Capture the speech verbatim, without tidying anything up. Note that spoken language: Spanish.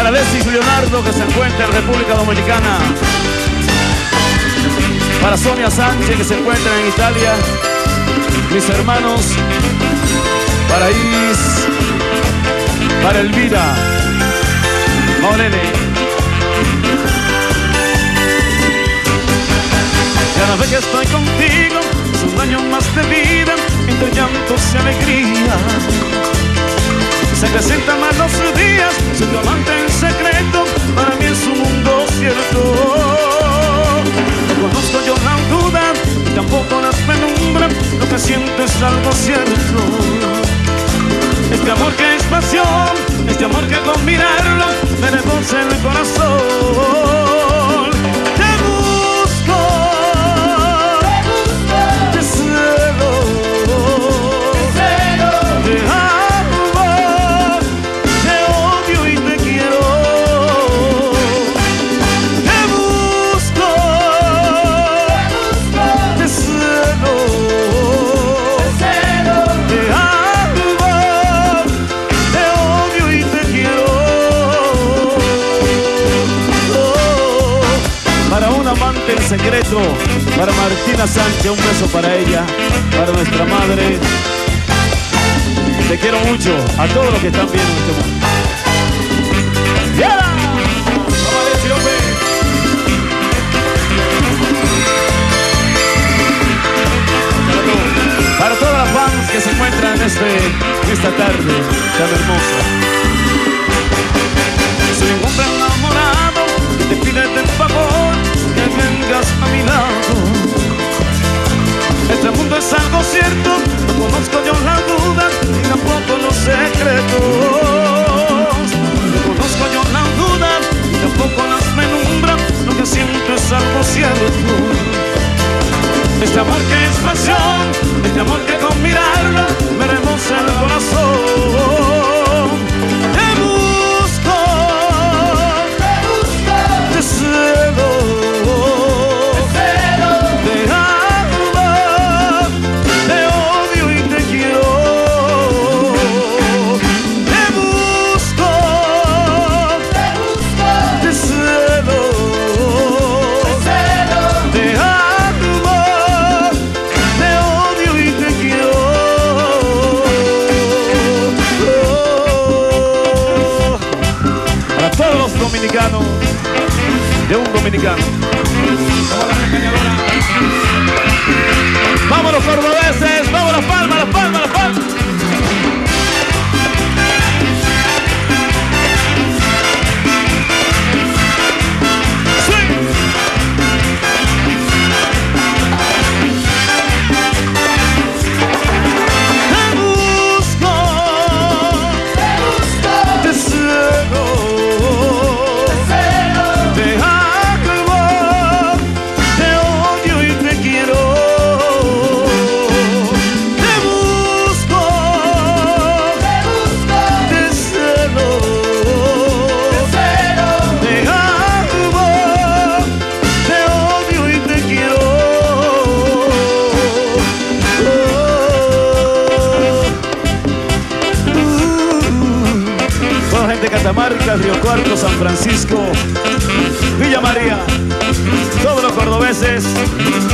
Para Alexis Leonardo, que se encuentra en República Dominicana. Para Sonia Sánchez, que se encuentra en Italia. Mis hermanos, para Iris, para Elvira, Maulene. Cada vez que estoy contigo, es un año más de vida, entre llantos y alegría. Se acrecentan más los días, soy tu amante en secreto, para mí es un mundo cierto. No conozco yo la duda, y tampoco las penumbras, lo que siento es algo cierto. Este amor que es pasión, este amor que con mirarlo me reposa el corazón. Te busco, te busco, te celo, te celo, te amo, te odio y te quiero. Te busco, te busco, te celo, te celo, te amo, te odio y te quiero. Oh, para un amante en secreto, para Martina Sánchez, un beso para ella, para nuestra madre. Te quiero mucho, a todos los que están viendo este momento. ¡Yeah! Vamos a ver si lo ve. Para todas las fans que se encuentran en, este, en esta tarde tan hermosa. Soy un hombre enamorado que te pide de favor que vengas a mi lado. Este mundo es algo cierto, no conozco yo la duda y tampoco los secretos. No conozco yo la duda y tampoco las penumbras, lo que siento es algo cierto. Este amor que es pasión, este amor que con mirarlo me remoza el corazón. Te busco, te busco, te celo, te celo, te amo, te odio y te quiero. Te busco, te busco, te celo, te celo, te amo, te odio y te quiero. Oh, para todos los dominicanos, de un dominicano. Vamos los cordobeses, vamos las palmas, las palmas, las palmas. Sí. Te busco, te busco, te celo, te celo, te amo, te odio y te quiero. Te busco, te busco, te celo, te celo, te amo, te odio y te quiero. Oh, uh, toda la gente de Catamarca, Río Cuarto, San Francisco, Villa María, todos los cordobeses.